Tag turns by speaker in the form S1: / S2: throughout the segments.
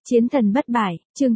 S1: Chiến thần bất bại, chương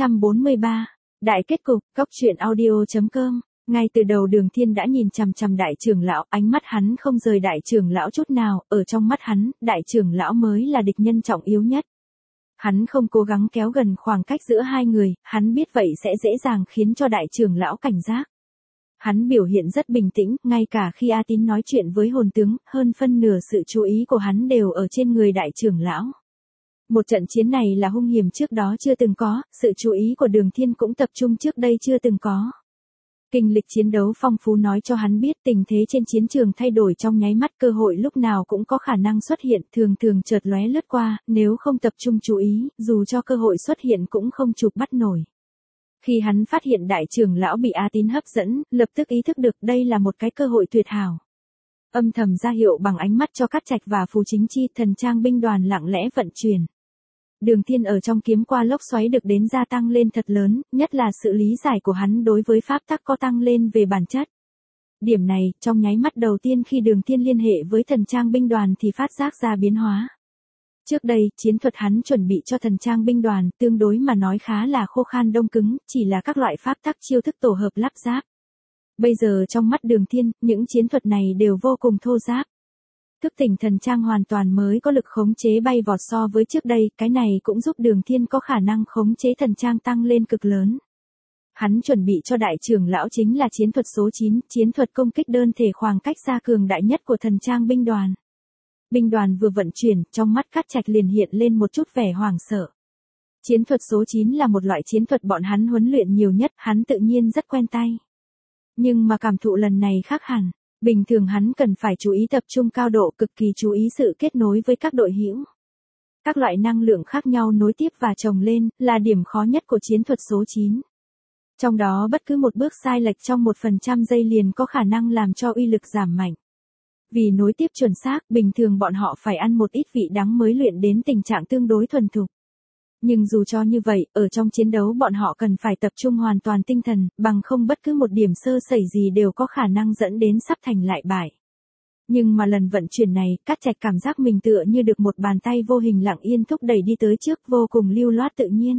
S1: 943. Đại kết cục, Cốc truyện audio.com. Ngay từ đầu Đường Thiên đã nhìn chằm chằm đại trưởng lão, ánh mắt hắn không rời đại trưởng lão chút nào, ở trong mắt hắn, đại trưởng lão mới là địch nhân trọng yếu nhất. Hắn không cố gắng kéo gần khoảng cách giữa hai người, hắn biết vậy sẽ dễ dàng khiến cho đại trưởng lão cảnh giác. Hắn biểu hiện rất bình tĩnh, ngay cả khi A Tín nói chuyện với hồn tướng, hơn phân nửa sự chú ý của hắn đều ở trên người đại trưởng lão. Một trận chiến này là hung hiểm trước đó chưa từng có, sự chú ý của Đường Thiên cũng tập trung trước đây chưa từng có. Kinh lịch chiến đấu phong phú nói cho hắn biết tình thế trên chiến trường thay đổi trong nháy mắt, cơ hội lúc nào cũng có khả năng xuất hiện, thường thường chợt lóe lướt qua, nếu không tập trung chú ý, dù cho cơ hội xuất hiện cũng không chụp bắt nổi. Khi hắn phát hiện đại trưởng lão bị A Tín hấp dẫn, lập tức ý thức được đây là một cái cơ hội tuyệt hảo. Âm thầm ra hiệu bằng ánh mắt cho Cát Trạch và Phù Chính Chi, thần trang binh đoàn lặng lẽ vận chuyển. Đường Thiên ở trong kiếm qua lốc xoáy được đến gia tăng lên thật lớn, nhất là sự lý giải của hắn đối với pháp tắc có tăng lên về bản chất. Điểm này, trong nháy mắt đầu tiên khi Đường Thiên liên hệ với thần trang binh đoàn thì phát giác ra biến hóa. Trước đây, chiến thuật hắn chuẩn bị cho thần trang binh đoàn, tương đối mà nói khá là khô khan đông cứng, chỉ là các loại pháp tắc chiêu thức tổ hợp lắp ráp. Bây giờ trong mắt Đường Thiên, những chiến thuật này đều vô cùng thô ráp. Thức tỉnh thần trang hoàn toàn mới có lực khống chế bay vọt so với trước đây, cái này cũng giúp Đường Thiên có khả năng khống chế thần trang tăng lên cực lớn. Hắn chuẩn bị cho đại trưởng lão chính là chiến thuật số 9, chiến thuật công kích đơn thể khoảng cách xa cường đại nhất của thần trang binh đoàn. Binh đoàn vừa vận chuyển, trong mắt Cát Trạch liền hiện lên một chút vẻ hoảng sợ. Chiến thuật số 9 là một loại chiến thuật bọn hắn huấn luyện nhiều nhất, hắn tự nhiên rất quen tay. Nhưng mà cảm thụ lần này khác hẳn. Bình thường hắn cần phải chú ý tập trung cao độ, cực kỳ chú ý sự kết nối với các đội hữu. Các loại năng lượng khác nhau nối tiếp và chồng lên, là điểm khó nhất của chiến thuật số 9. Trong đó bất cứ một bước sai lệch trong 1% giây liền có khả năng làm cho uy lực giảm mạnh. Vì nối tiếp chuẩn xác, bình thường bọn họ phải ăn một ít vị đắng mới luyện đến tình trạng tương đối thuần thục. Nhưng dù cho như vậy, ở trong chiến đấu bọn họ cần phải tập trung hoàn toàn tinh thần, bằng không bất cứ một điểm sơ sẩy gì đều có khả năng dẫn đến sắp thành lại bại. Nhưng mà lần vận chuyển này, Cát Trạch cảm giác mình tựa như được một bàn tay vô hình lặng yên thúc đẩy đi tới trước, vô cùng lưu loát tự nhiên.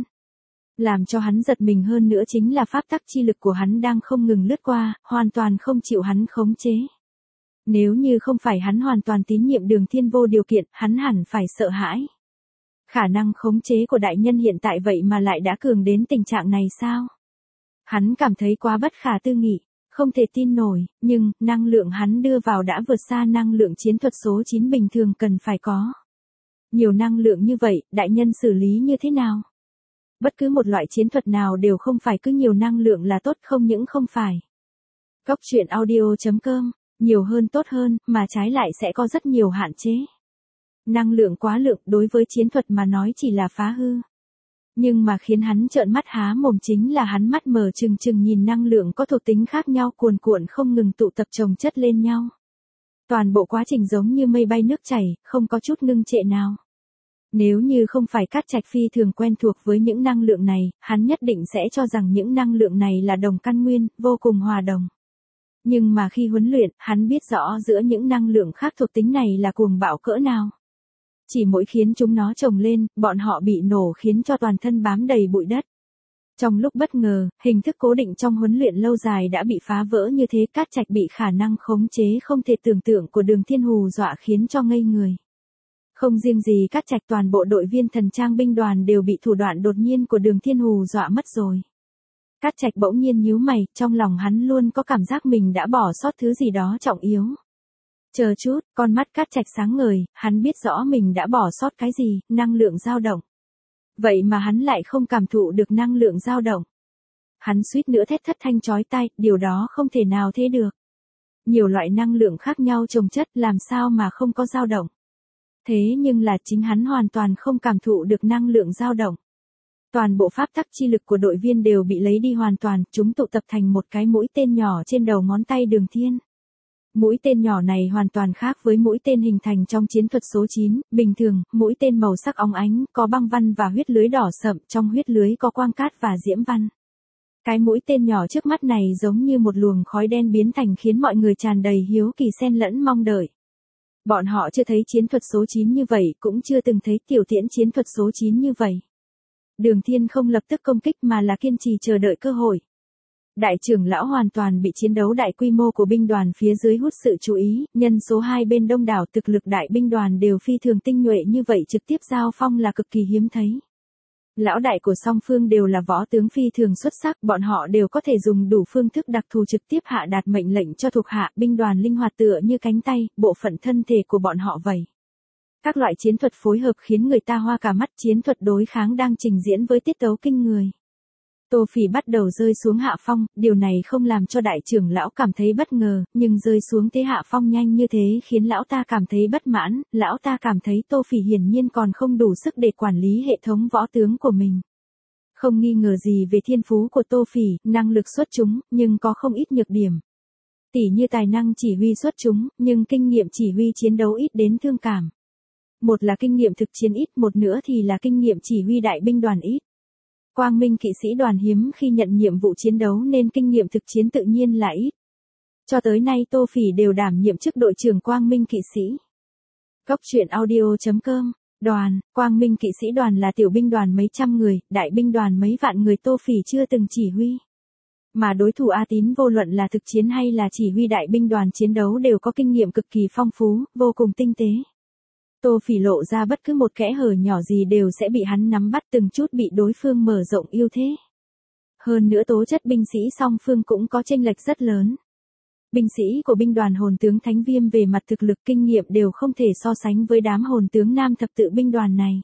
S1: Làm cho hắn giật mình hơn nữa chính là pháp tắc chi lực của hắn đang không ngừng lướt qua, hoàn toàn không chịu hắn khống chế. Nếu như không phải hắn hoàn toàn tín nhiệm Đường Thiên vô điều kiện, hắn hẳn phải sợ hãi. Khả năng khống chế của đại nhân hiện tại vậy mà lại đã cường đến tình trạng này sao? Hắn cảm thấy quá bất khả tư nghị, không thể tin nổi, nhưng, năng lượng hắn đưa vào đã vượt xa năng lượng chiến thuật số 9 bình thường cần phải có. Nhiều năng lượng như vậy, đại nhân xử lý như thế nào? Bất cứ một loại chiến thuật nào đều không phải cứ nhiều năng lượng là tốt, không những không phải. Cốc truyện audio.com, nhiều hơn tốt hơn, mà trái lại sẽ có rất nhiều hạn chế. Năng lượng quá lượng đối với chiến thuật mà nói chỉ là phá hư. Nhưng mà khiến hắn trợn mắt há mồm chính là hắn mắt mở trừng trừng nhìn năng lượng có thuộc tính khác nhau cuồn cuộn không ngừng tụ tập chồng chất lên nhau. Toàn bộ quá trình giống như mây bay nước chảy, không có chút ngưng trệ nào. Nếu như không phải Cát Trạch phi thường quen thuộc với những năng lượng này, hắn nhất định sẽ cho rằng những năng lượng này là đồng căn nguyên, vô cùng hòa đồng. Nhưng mà khi huấn luyện, hắn biết rõ giữa những năng lượng khác thuộc tính này là cuồng bạo cỡ nào. Chỉ mỗi khiến chúng nó chồng lên, bọn họ bị nổ khiến cho toàn thân bám đầy bụi đất. Trong lúc bất ngờ, hình thức cố định trong huấn luyện lâu dài đã bị phá vỡ như thế, Cát Trạch bị khả năng khống chế không thể tưởng tượng của Đường Thiên hù dọa khiến cho ngây người. Không riêng gì Cát Trạch, toàn bộ đội viên thần trang binh đoàn đều bị thủ đoạn đột nhiên của Đường Thiên hù dọa mất rồi. Cát Trạch bỗng nhiên nhíu mày, trong lòng hắn luôn có cảm giác mình đã bỏ sót thứ gì đó trọng yếu. Chờ chút, con mắt Cát Trạch sáng ngời, hắn biết rõ mình đã bỏ sót cái gì, năng lượng dao động. Vậy mà hắn lại không cảm thụ được năng lượng dao động. Hắn suýt nữa thét thất thanh chói tai, điều đó không thể nào thế được. Nhiều loại năng lượng khác nhau chồng chất làm sao mà không có dao động. Thế nhưng là chính hắn hoàn toàn không cảm thụ được năng lượng dao động. Toàn bộ pháp tắc chi lực của đội viên đều bị lấy đi hoàn toàn, chúng tụ tập thành một cái mũi tên nhỏ trên đầu ngón tay Đường Thiên. Mũi tên nhỏ này hoàn toàn khác với mũi tên hình thành trong chiến thuật số 9, bình thường, mũi tên màu sắc óng ánh, có băng văn và huyết lưới đỏ sậm, trong huyết lưới có quang cát và diễm văn. Cái mũi tên nhỏ trước mắt này giống như một luồng khói đen biến thành khiến mọi người tràn đầy hiếu kỳ xen lẫn mong đợi. Bọn họ chưa thấy chiến thuật số 9 như vậy, cũng chưa từng thấy tiểu tiễn chiến thuật số 9 như vậy. Đường Thiên không lập tức công kích mà là kiên trì chờ đợi cơ hội. Đại trưởng lão hoàn toàn bị chiến đấu đại quy mô của binh đoàn phía dưới hút sự chú ý, nhân số hai bên đông đảo thực lực đại binh đoàn đều phi thường tinh nhuệ như vậy trực tiếp giao phong là cực kỳ hiếm thấy. Lão đại của song phương đều là võ tướng phi thường xuất sắc, bọn họ đều có thể dùng đủ phương thức đặc thù trực tiếp hạ đạt mệnh lệnh cho thuộc hạ, binh đoàn linh hoạt tựa như cánh tay, bộ phận thân thể của bọn họ vậy. Các loại chiến thuật phối hợp khiến người ta hoa cả mắt, chiến thuật đối kháng đang trình diễn với tiết tấu kinh người. Tô Phỉ bắt đầu rơi xuống hạ phong, điều này không làm cho đại trưởng lão cảm thấy bất ngờ, nhưng rơi xuống thế hạ phong nhanh như thế khiến lão ta cảm thấy bất mãn, lão ta cảm thấy Tô Phỉ hiển nhiên còn không đủ sức để quản lý hệ thống võ tướng của mình. Không nghi ngờ gì về thiên phú của Tô Phỉ, năng lực xuất chúng, nhưng có không ít nhược điểm. Tỉ như tài năng chỉ huy xuất chúng, nhưng kinh nghiệm chỉ huy chiến đấu ít đến thương cảm. Một là kinh nghiệm thực chiến ít, một nữa thì là kinh nghiệm chỉ huy đại binh đoàn ít. Quang Minh kỵ sĩ đoàn hiếm khi nhận nhiệm vụ chiến đấu nên kinh nghiệm thực chiến tự nhiên là ít. Cho tới nay Tô Phỉ đều đảm nhiệm chức đội trưởng Quang Minh kỵ sĩ. Cốc truyện audio.com. Đoàn, Quang Minh kỵ sĩ đoàn là tiểu binh đoàn mấy trăm người, đại binh đoàn mấy vạn người Tô Phỉ chưa từng chỉ huy. Mà đối thủ A Tín vô luận là thực chiến hay là chỉ huy đại binh đoàn chiến đấu đều có kinh nghiệm cực kỳ phong phú, vô cùng tinh tế. Tô Phỉ lộ ra bất cứ một kẽ hở nhỏ gì đều sẽ bị hắn nắm bắt, từng chút bị đối phương mở rộng ưu thế. Hơn nữa tố chất binh sĩ song phương cũng có chênh lệch rất lớn. Binh sĩ của binh đoàn hồn tướng Thánh Viêm về mặt thực lực kinh nghiệm đều không thể so sánh với đám hồn tướng nam thập tự binh đoàn này.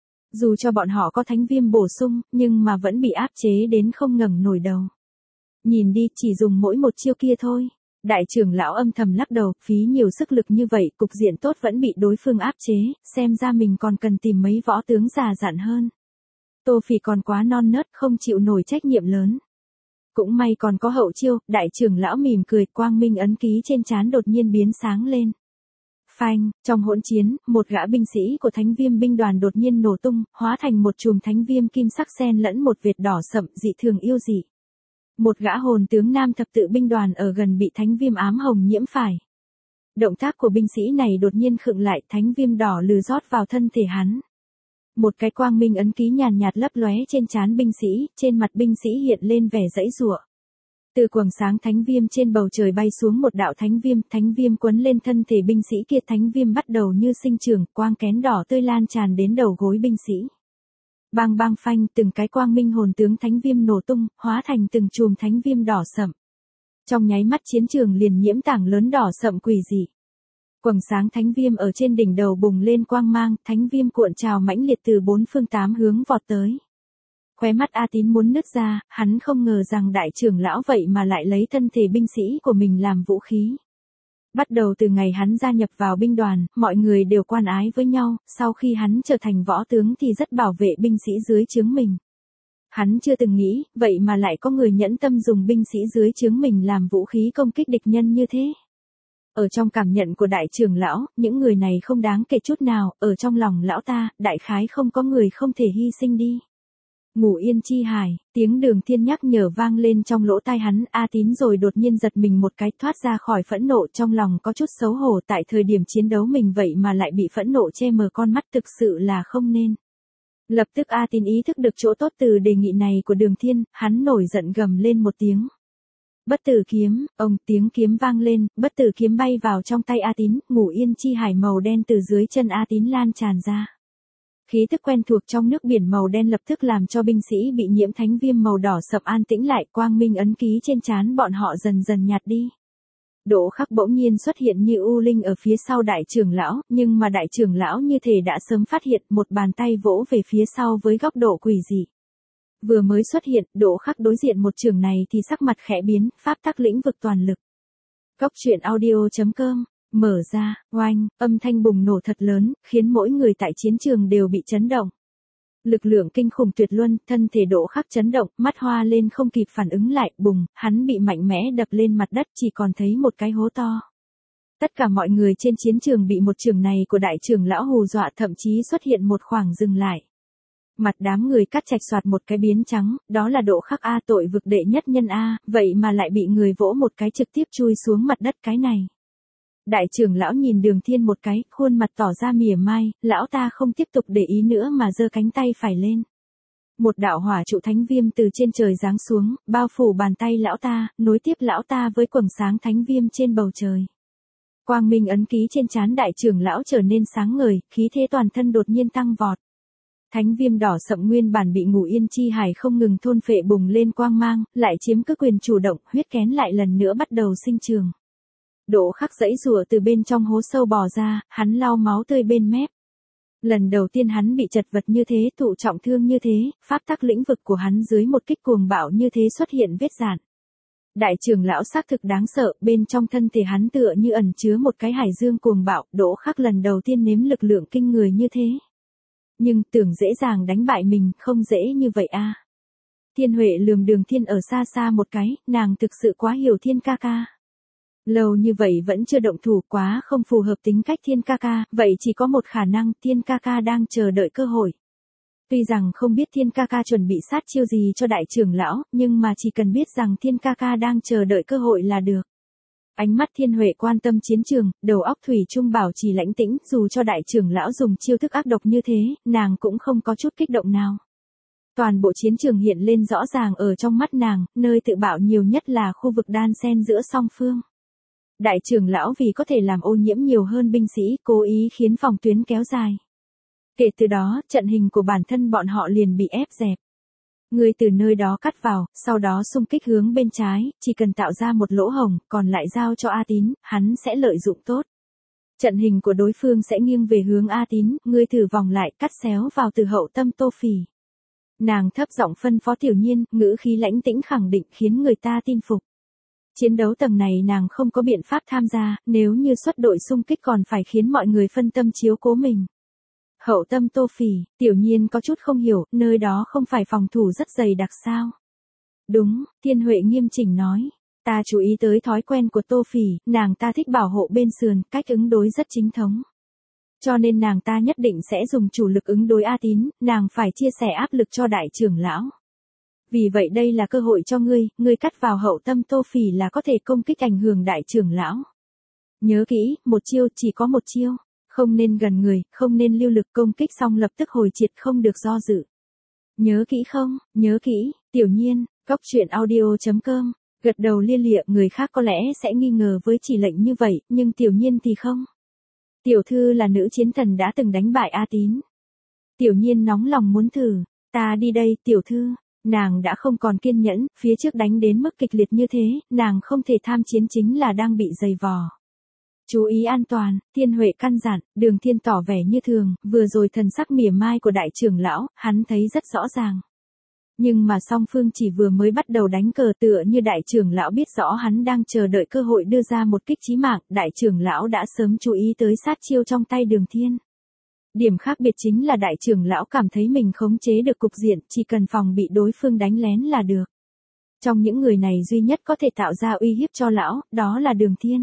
S1: Dù cho bọn họ có Thánh Viêm bổ sung, nhưng mà vẫn bị áp chế đến không ngẩng nổi đầu. Nhìn đi, chỉ dùng mỗi một chiêu kia thôi. Đại trưởng lão âm thầm lắc đầu, phí nhiều sức lực như vậy, cục diện tốt vẫn bị đối phương áp chế, xem ra mình còn cần tìm mấy võ tướng già dặn hơn. Tô Phỉ còn quá non nớt, không chịu nổi trách nhiệm lớn. Cũng may còn có hậu chiêu, đại trưởng lão mỉm cười, quang minh ấn ký trên trán đột nhiên biến sáng lên. Phanh, trong hỗn chiến, một gã binh sĩ của Thánh Viêm binh đoàn đột nhiên nổ tung, hóa thành một chùm thánh viêm kim sắc xen lẫn một vệt đỏ sậm, dị thường yêu dị. Một gã hồn tướng nam thập tự binh đoàn ở gần bị thánh viêm ám hồng nhiễm phải. Động tác của binh sĩ này đột nhiên khựng lại, thánh viêm đỏ lừ rót vào thân thể hắn. Một cái quang minh ấn ký nhàn nhạt lấp lóe trên trán binh sĩ, trên mặt binh sĩ hiện lên vẻ giãy giụa. Từ quầng sáng thánh viêm trên bầu trời bay xuống một đạo thánh viêm quấn lên thân thể binh sĩ kia, thánh viêm bắt đầu như sinh trưởng, quang kén đỏ tươi lan tràn đến đầu gối binh sĩ. Bang bang phanh, từng cái quang minh hồn tướng thánh viêm nổ tung, hóa thành từng chùm thánh viêm đỏ sậm. Trong nháy mắt chiến trường liền nhiễm tảng lớn đỏ sậm quỷ dị. Quầng sáng thánh viêm ở trên đỉnh đầu bùng lên quang mang, thánh viêm cuộn trào mãnh liệt từ bốn phương tám hướng vọt tới. Khóe mắt A Tín muốn nứt ra, hắn không ngờ rằng đại trưởng lão vậy mà lại lấy thân thể binh sĩ của mình làm vũ khí. Bắt đầu từ ngày hắn gia nhập vào binh đoàn, mọi người đều quan ái với nhau, sau khi hắn trở thành võ tướng thì rất bảo vệ binh sĩ dưới trướng mình. Hắn chưa từng nghĩ, vậy mà lại có người nhẫn tâm dùng binh sĩ dưới trướng mình làm vũ khí công kích địch nhân như thế. Ở trong cảm nhận của đại trưởng lão, những người này không đáng kể chút nào, ở trong lòng lão ta, đại khái không có người không thể hy sinh đi. Ngủ yên chi hải, tiếng Đường Thiên nhắc nhở vang lên trong lỗ tai hắn, A Tín rồi đột nhiên giật mình một cái, thoát ra khỏi phẫn nộ, trong lòng có chút xấu hổ, tại thời điểm chiến đấu mình vậy mà lại bị phẫn nộ che mờ con mắt, thực sự là không nên. Lập tức A Tín ý thức được chỗ tốt từ đề nghị này của Đường Thiên, hắn nổi giận gầm lên một tiếng. Bất tử kiếm, tiếng kiếm vang lên, bất tử kiếm bay vào trong tay A Tín, ngủ yên chi hải màu đen từ dưới chân A Tín lan tràn ra. Khí tức quen thuộc trong nước biển màu đen lập tức làm cho binh sĩ bị nhiễm thánh viêm màu đỏ sậm an tĩnh lại, quang minh ấn ký trên trán bọn họ dần dần nhạt đi. Đỗ Khắc bỗng nhiên xuất hiện như u linh ở phía sau đại trưởng lão, nhưng mà đại trưởng lão như thể đã sớm phát hiện, một bàn tay vỗ về phía sau với góc độ quỷ dị. Vừa mới xuất hiện, Đỗ Khắc đối diện một trường này thì sắc mặt khẽ biến, pháp tắc lĩnh vực toàn lực. Cốc truyện audio.com. Mở ra, oanh, âm thanh bùng nổ thật lớn, khiến mỗi người tại chiến trường đều bị chấn động. Lực lượng kinh khủng tuyệt luân, thân thể Đỗ Khắc chấn động, mắt hoa lên không kịp phản ứng lại, bùng, hắn bị mạnh mẽ đập lên mặt đất, chỉ còn thấy một cái hố to. Tất cả mọi người trên chiến trường bị một trường này của đại trưởng lão hù dọa, thậm chí xuất hiện một khoảng dừng lại. Mặt đám người cắt chạch xoạt một cái biến trắng, đó là Đỗ Khắc A, tội vực đệ nhất nhân A, vậy mà lại bị người vỗ một cái trực tiếp chui xuống mặt đất cái này. Đại trưởng lão nhìn Đường Thiên một cái, khuôn mặt tỏ ra mỉa mai, lão ta không tiếp tục để ý nữa mà giơ cánh tay phải lên. Một đạo hỏa trụ thánh viêm từ trên trời giáng xuống, bao phủ bàn tay lão ta, nối tiếp lão ta với quầng sáng thánh viêm trên bầu trời. Quang minh ấn ký trên trán đại trưởng lão trở nên sáng ngời, khí thế toàn thân đột nhiên tăng vọt. Thánh viêm đỏ sậm nguyên bản bị Ngũ Yên Chi Hải không ngừng thôn phệ bùng lên quang mang, lại chiếm cứ quyền chủ động, huyết kén lại lần nữa bắt đầu sinh trường. Đỗ Khắc giãy giụa từ bên trong hố sâu bò ra, hắn lau máu tươi bên mép. Lần đầu tiên hắn bị chật vật như thế, thụ trọng thương như thế, pháp tắc lĩnh vực của hắn dưới một kích cuồng bạo như thế xuất hiện vết rạn. Đại trưởng lão xác thực đáng sợ, bên trong thân thể hắn tựa như ẩn chứa một cái hải dương cuồng bạo, Đỗ Khắc lần đầu tiên nếm lực lượng kinh người như thế. Nhưng tưởng dễ dàng đánh bại mình, không dễ như vậy a. Thiên Huệ lườm Đường Thiên ở xa xa một cái, nàng thực sự quá hiểu Thiên ca ca. Lâu như vậy vẫn chưa động thủ, quá không phù hợp tính cách Thiên ca ca, vậy chỉ có một khả năng, Thiên ca ca đang chờ đợi cơ hội. Tuy rằng không biết Thiên ca ca chuẩn bị sát chiêu gì cho đại trưởng lão, nhưng mà chỉ cần biết rằng Thiên ca ca đang chờ đợi cơ hội là được. Ánh mắt Thiên Huệ quan tâm chiến trường, đầu óc thủy chung bảo trì lãnh tĩnh, dù cho đại trưởng lão dùng chiêu thức ác độc như thế, nàng cũng không có chút kích động nào. Toàn bộ chiến trường hiện lên rõ ràng ở trong mắt nàng, nơi tự bạo nhiều nhất là khu vực đan xen giữa song phương. Đại trưởng lão vì có thể làm ô nhiễm nhiều hơn binh sĩ, cố ý khiến phòng tuyến kéo dài. Kể từ đó, trận hình của bản thân bọn họ liền bị ép dẹp. Người từ nơi đó cắt vào, sau đó xung kích hướng bên trái, chỉ cần tạo ra một lỗ hổng, còn lại giao cho A Tín, hắn sẽ lợi dụng tốt. Trận hình của đối phương sẽ nghiêng về hướng A Tín, ngươi thử vòng lại, cắt xéo vào từ hậu tâm Tô Phỉ. Nàng thấp giọng phân phó Tiểu Nhiên, ngữ khí lãnh tĩnh khẳng định khiến người ta tin phục. Chiến đấu tầng này nàng không có biện pháp tham gia, nếu như xuất đội xung kích còn phải khiến mọi người phân tâm chiếu cố mình. Hậu tâm Tô Phỉ, Tiểu Nhiên có chút không hiểu, nơi đó không phải phòng thủ rất dày đặc sao? Đúng, Thiên Huệ nghiêm chỉnh nói. Ta chú ý tới thói quen của Tô Phỉ, nàng ta thích bảo hộ bên sườn, cách ứng đối rất chính thống. Cho nên nàng ta nhất định sẽ dùng chủ lực ứng đối A Tín, nàng phải chia sẻ áp lực cho đại trưởng lão. Vì vậy đây là cơ hội cho ngươi cắt vào hậu tâm Tô Phỉ là có thể công kích ảnh hưởng đại trưởng lão. Nhớ kỹ, một chiêu chỉ có một chiêu. Không nên gần người, không nên lưu lực, công kích xong lập tức hồi triệt, không được do dự. Nhớ kỹ không, nhớ kỹ, Tiểu Nhiên, goctruyện.audio.com, gật đầu lia lịa, người khác có lẽ sẽ nghi ngờ với chỉ lệnh như vậy, nhưng Tiểu Nhiên thì không. Tiểu thư là nữ chiến thần đã từng đánh bại A Tín. Tiểu Nhiên nóng lòng muốn thử, ta đi đây, tiểu thư. Nàng đã không còn kiên nhẫn, phía trước đánh đến mức kịch liệt như thế, nàng không thể tham chiến chính là đang bị dày vò. Chú ý an toàn, Thiên Huệ căn dặn, Đường Thiên tỏ vẻ như thường, vừa rồi thần sắc mỉa mai của đại trưởng lão, hắn thấy rất rõ ràng. Nhưng mà song phương chỉ vừa mới bắt đầu đánh cờ tựa như đại trưởng lão biết rõ hắn đang chờ đợi cơ hội đưa ra một kích chí mạng, đại trưởng lão đã sớm chú ý tới sát chiêu trong tay Đường Thiên. Điểm khác biệt chính là đại trưởng lão cảm thấy mình khống chế được cục diện, chỉ cần phòng bị đối phương đánh lén là được. Trong những người này duy nhất có thể tạo ra uy hiếp cho lão, đó là Đường Thiên.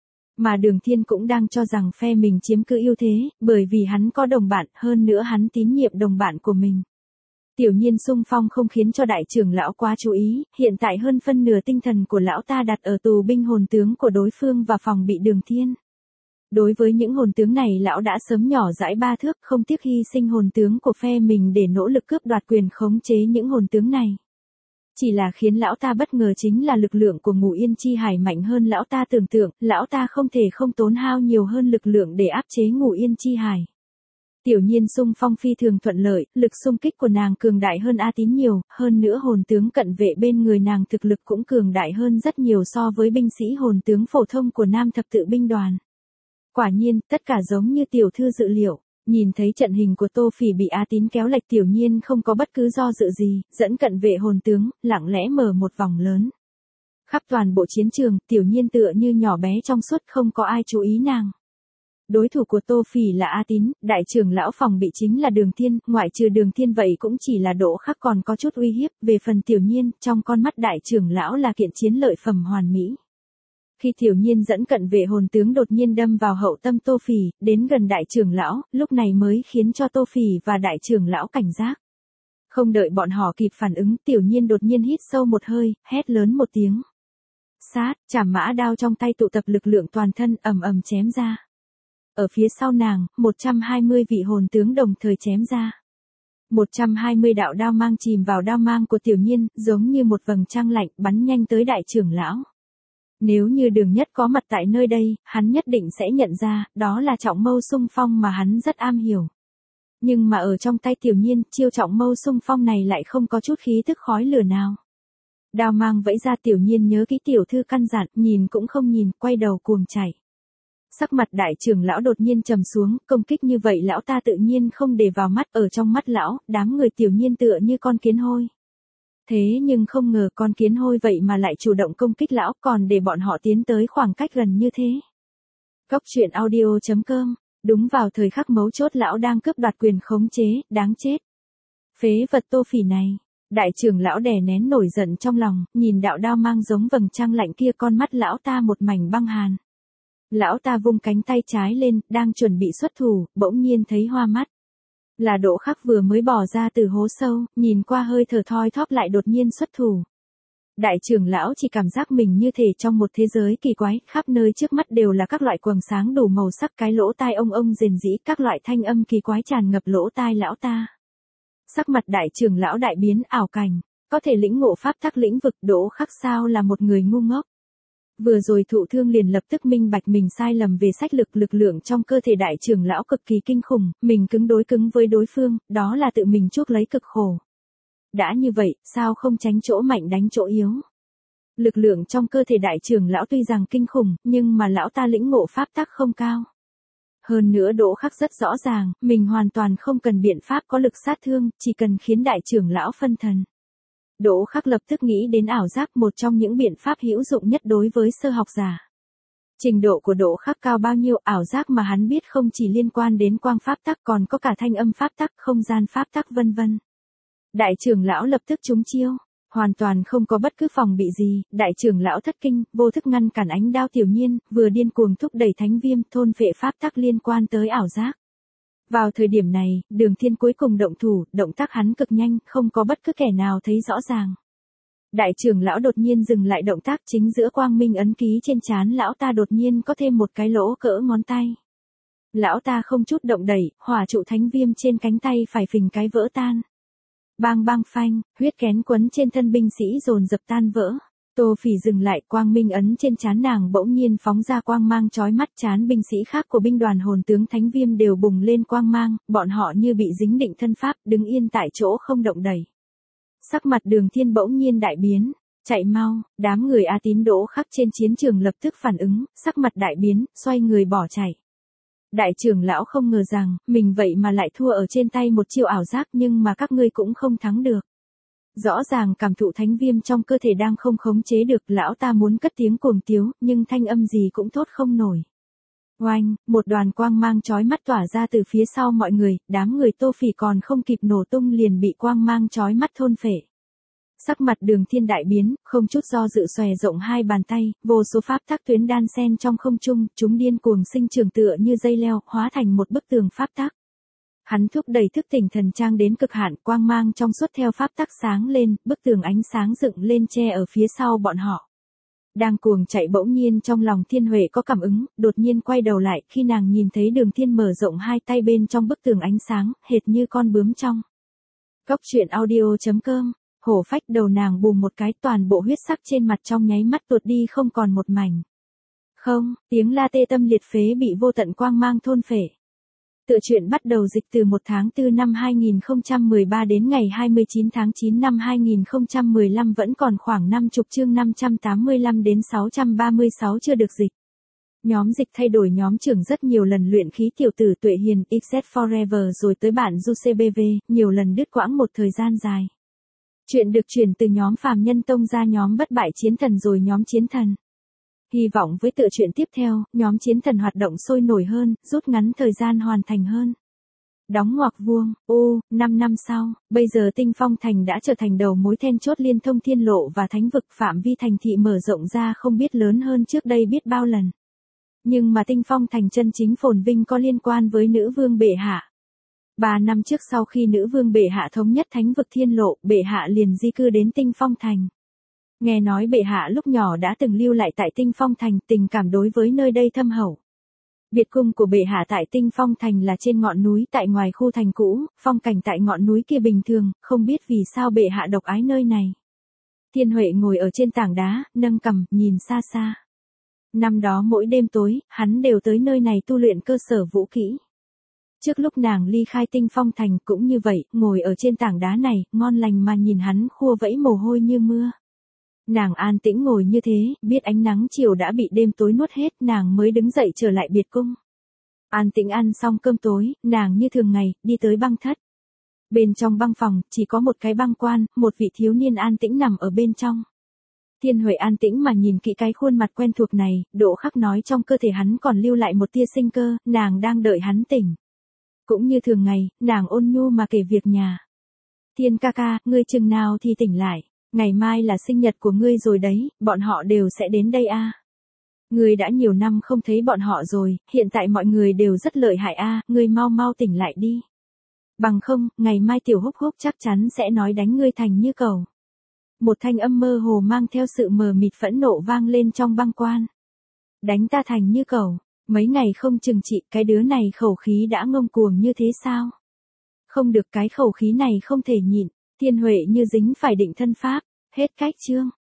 S1: Mà Đường Thiên cũng đang cho rằng phe mình chiếm cứ ưu thế, bởi vì hắn có đồng bạn, hơn nữa hắn tín nhiệm đồng bạn của mình. Tiểu Nhiên xung phong không khiến cho đại trưởng lão quá chú ý, hiện tại hơn phân nửa tinh thần của lão ta đặt ở tù binh hồn tướng của đối phương và phòng bị Đường Thiên. Đối với những hồn tướng này lão đã sớm nhỏ dãi ba thước, không tiếc hy sinh hồn tướng của phe mình để nỗ lực cướp đoạt quyền khống chế những hồn tướng này. Chỉ là khiến lão ta bất ngờ chính là lực lượng của Ngũ Yên Chi Hải mạnh hơn lão ta tưởng tượng, lão ta không thể không tốn hao nhiều hơn lực lượng để áp chế Ngũ Yên Chi Hải. Tiểu Nhiên xung phong phi thường thuận lợi, lực xung kích của nàng cường đại hơn A Tín nhiều, hơn nữa hồn tướng cận vệ bên người nàng thực lực cũng cường đại hơn rất nhiều so với binh sĩ hồn tướng phổ thông của Nam Thập Tự binh đoàn. Quả nhiên, tất cả giống như tiểu thư dự liệu. Nhìn thấy trận hình của Tô Phỉ bị A Tín kéo lệch, Tiểu Nhiên không có bất cứ do dự gì, dẫn cận vệ hồn tướng, lặng lẽ mở một vòng lớn. Khắp toàn bộ chiến trường, Tiểu Nhiên tựa như nhỏ bé trong suốt, không có ai chú ý nàng. Đối thủ của Tô Phỉ là A Tín, đại trưởng lão phòng bị chính là Đường Thiên, ngoại trừ Đường Thiên vậy cũng chỉ là Đỗ Khắc còn có chút uy hiếp, về phần Tiểu Nhiên, trong con mắt đại trưởng lão là kiện chiến lợi phẩm hoàn mỹ. Khi Tiểu Nhiên dẫn cận vệ hồn tướng đột nhiên đâm vào hậu tâm Tô Phỉ, đến gần đại trưởng lão, lúc này mới khiến cho Tô Phỉ và đại trưởng lão cảnh giác. Không đợi bọn họ kịp phản ứng, Tiểu Nhiên đột nhiên hít sâu một hơi, hét lớn một tiếng. Sát, chảm mã đao trong tay tụ tập lực lượng toàn thân ầm ầm chém ra. Ở phía sau nàng, 120 vị hồn tướng đồng thời chém ra. 120 đạo đao mang chìm vào đao mang của Tiểu Nhiên, giống như một vầng trăng lạnh bắn nhanh tới đại trưởng lão. Nếu như Đường Nhất có mặt tại nơi đây, hắn nhất định sẽ nhận ra, đó là trọng mâu xung phong mà hắn rất am hiểu. Nhưng mà ở trong tay Tiểu Nhiên, chiêu trọng mâu xung phong này lại không có chút khí tức khói lửa nào. Đao mang vẫy ra, Tiểu Nhiên nhớ kỹ tiểu thư căn dặn, nhìn cũng không nhìn, quay đầu cuồng chạy. Sắc mặt đại trưởng lão đột nhiên trầm xuống, công kích như vậy lão ta tự nhiên không để vào mắt, ở trong mắt lão, đám người Tiểu Nhiên tựa như con kiến hôi. Thế nhưng không ngờ con kiến hôi vậy mà lại chủ động công kích lão, còn để bọn họ tiến tới khoảng cách gần như thế. Cốc truyện audio.com. Đúng vào thời khắc mấu chốt lão đang cướp đoạt quyền khống chế, đáng chết. Phế vật Tô Phỉ này. Đại trưởng lão đè nén nổi giận trong lòng, nhìn đạo đao mang giống vầng trăng lạnh kia, con mắt lão ta một mảnh băng hàn. Lão ta vung cánh tay trái lên, đang chuẩn bị xuất thủ, bỗng nhiên thấy hoa mắt. Là Đỗ Khắc vừa mới bỏ ra từ hố sâu, nhìn qua hơi thở thoi thóp lại đột nhiên xuất thủ. Đại trưởng lão chỉ cảm giác mình như thể trong một thế giới kỳ quái, khắp nơi trước mắt đều là các loại quầng sáng đủ màu sắc, cái lỗ tai ông rền rĩ, các loại thanh âm kỳ quái tràn ngập lỗ tai lão ta. Sắc mặt đại trưởng lão đại biến, ảo cảnh, có thể lĩnh ngộ pháp tắc lĩnh vực, Đỗ Khắc sao là một người ngu ngốc. Vừa rồi thụ thương liền lập tức minh bạch mình sai lầm về sách lực lượng trong cơ thể đại trưởng lão cực kỳ kinh khủng, mình cứng với đối phương, đó là tự mình chuốc lấy cực khổ. Đã như vậy, sao không tránh chỗ mạnh đánh chỗ yếu? Lực lượng trong cơ thể đại trưởng lão tuy rằng kinh khủng, nhưng mà lão ta lĩnh ngộ pháp tắc không cao. Hơn nữa Đỗ Khắc rất rõ ràng, mình hoàn toàn không cần biện pháp có lực sát thương, chỉ cần khiến đại trưởng lão phân thần. Đỗ Khắc lập tức nghĩ đến ảo giác, một trong những biện pháp hữu dụng nhất đối với sơ học giả. Trình độ của Đỗ Khắc cao bao nhiêu, ảo giác mà hắn biết không chỉ liên quan đến quang pháp tắc còn có cả thanh âm pháp tắc, không gian pháp tắc vân vân. Đại trưởng lão lập tức trúng chiêu, hoàn toàn không có bất cứ phòng bị gì, đại trưởng lão thất kinh, vô thức ngăn cản ánh đao Tiểu Nhiên, vừa điên cuồng thúc đẩy thánh viêm, thôn phệ pháp tắc liên quan tới ảo giác. Vào thời điểm này, Đường Thiên cuối cùng động thủ, động tác hắn cực nhanh, không có bất cứ kẻ nào thấy rõ ràng. Đại trưởng lão đột nhiên dừng lại động tác, chính giữa quang minh ấn ký trên trán lão ta đột nhiên có thêm một cái lỗ cỡ ngón tay. Lão ta không chút động đẩy, hỏa trụ thánh viêm trên cánh tay phải phình cái vỡ tan. Bang bang phanh, huyết kén quấn trên thân binh sĩ dồn dập tan vỡ. Tô Phỉ dừng lại, quang minh ấn trên trán nàng bỗng nhiên phóng ra quang mang chói mắt, trán binh sĩ khác của binh đoàn hồn tướng thánh viêm đều bùng lên quang mang, bọn họ như bị dính định thân pháp, đứng yên tại chỗ không động đẩy. Sắc mặt Đường Thiên bỗng nhiên đại biến, chạy mau, đám người A Tín Đỗ Khắc trên chiến trường lập tức phản ứng, sắc mặt đại biến, xoay người bỏ chạy. Đại trưởng lão không ngờ rằng, mình vậy mà lại thua ở trên tay một chiêu ảo giác, nhưng mà các ngươi cũng không thắng được. Rõ ràng cảm thụ thánh viêm trong cơ thể đang không khống chế được, lão ta muốn cất tiếng cuồng tiếu, nhưng thanh âm gì cũng thốt không nổi. Oanh, một đoàn quang mang chói mắt tỏa ra từ phía sau mọi người, đám người Tô Phỉ còn không kịp nổ tung liền bị quang mang chói mắt thôn phệ. Sắc mặt Đường Thiên đại biến, không chút do dự xòe rộng hai bàn tay, vô số pháp tắc tuyến đan sen trong không trung, chúng điên cuồng sinh trưởng tựa như dây leo, hóa thành một bức tường pháp tắc. Hắn thúc đẩy thức tỉnh thần trang đến cực hạn, quang mang trong suốt theo pháp tắc sáng lên, bức tường ánh sáng dựng lên che ở phía sau bọn họ. Đang cuồng chạy bỗng nhiên trong lòng Thiên Huệ có cảm ứng, đột nhiên quay đầu lại, khi nàng nhìn thấy Đường Thiên mở rộng hai tay bên trong bức tường ánh sáng, hệt như con bướm trong. Cốc truyện audio.com. Hổ phách, đầu nàng bùm một cái, toàn bộ huyết sắc trên mặt trong nháy mắt tuột đi không còn một mảnh. Không, tiếng la tê tâm liệt phế bị vô tận quang mang thôn phệ. Tựa truyện bắt đầu dịch từ 1 tháng 4 năm 2013 đến ngày 29 tháng 9 năm 2015, vẫn còn khoảng 50 chương 585 đến 636 chưa được dịch. Nhóm dịch thay đổi nhóm trưởng rất nhiều lần, luyện khí tiểu tử Tuệ Hiền, XZ Forever rồi tới bản Du CBV, nhiều lần đứt quãng một thời gian dài. Chuyện được chuyển từ nhóm Phàm Nhân Tông ra nhóm Bất Bại Chiến Thần rồi nhóm Chiến Thần. Hy vọng với tựa truyện tiếp theo, nhóm Chiến Thần hoạt động sôi nổi hơn, rút ngắn thời gian hoàn thành hơn. Đóng ngoặc vuông, 5 năm sau, bây giờ Tinh Phong Thành đã trở thành đầu mối then chốt liên thông thiên lộ và thánh vực, phạm vi thành thị mở rộng ra không biết lớn hơn trước đây biết bao lần. Nhưng mà Tinh Phong Thành chân chính phồn vinh có liên quan với nữ vương bệ hạ. 3 năm trước sau khi nữ vương bệ hạ thống nhất thánh vực thiên lộ, bệ hạ liền di cư đến Tinh Phong Thành. Nghe nói bệ hạ lúc nhỏ đã từng lưu lại tại Tinh Phong Thành, tình cảm đối với nơi đây thâm hậu. Biệt cung của bệ hạ tại Tinh Phong Thành là trên ngọn núi tại ngoài khu thành cũ, phong cảnh tại ngọn núi kia bình thường, không biết vì sao bệ hạ độc ái nơi này. Thiên Huệ ngồi ở trên tảng đá, nâng cằm, nhìn xa xa. Năm đó mỗi đêm tối, hắn đều tới nơi này tu luyện cơ sở vũ kỹ. Trước lúc nàng ly khai Tinh Phong Thành cũng như vậy, ngồi ở trên tảng đá này, ngon lành mà nhìn hắn khua vẫy mồ hôi như mưa. Nàng an tĩnh ngồi như thế, biết ánh nắng chiều đã bị đêm tối nuốt hết, nàng mới đứng dậy trở lại biệt cung. An tĩnh ăn xong cơm tối, nàng như thường ngày, đi tới băng thất. Bên trong băng phòng, chỉ có một cái băng quan, một vị thiếu niên an tĩnh nằm ở bên trong. Thiên Huệ an tĩnh mà nhìn kỹ cái khuôn mặt quen thuộc này, độ khắc nói trong cơ thể hắn còn lưu lại một tia sinh cơ, nàng đang đợi hắn tỉnh. Cũng như thường ngày, nàng ôn nhu mà kể việc nhà. Thiên ca ca, ngươi chừng nào thì tỉnh lại, ngày mai là sinh nhật của ngươi rồi đấy, bọn họ đều sẽ đến đây a. Ngươi đã nhiều năm không thấy bọn họ rồi, hiện tại mọi người đều rất lợi hại a, ngươi mau mau tỉnh lại đi. Bằng không, ngày mai tiểu Húc Húc chắc chắn sẽ nói đánh ngươi thành như cầu. Một thanh âm mơ hồ mang theo sự mờ mịt phẫn nộ vang lên trong băng quan. Đánh ta thành như cầu, mấy ngày không trừng trị, cái đứa này khẩu khí đã ngông cuồng như thế sao? Không được, cái khẩu khí này không thể nhịn. Thiên Huệ như dính phải định thân pháp, hết cách chương.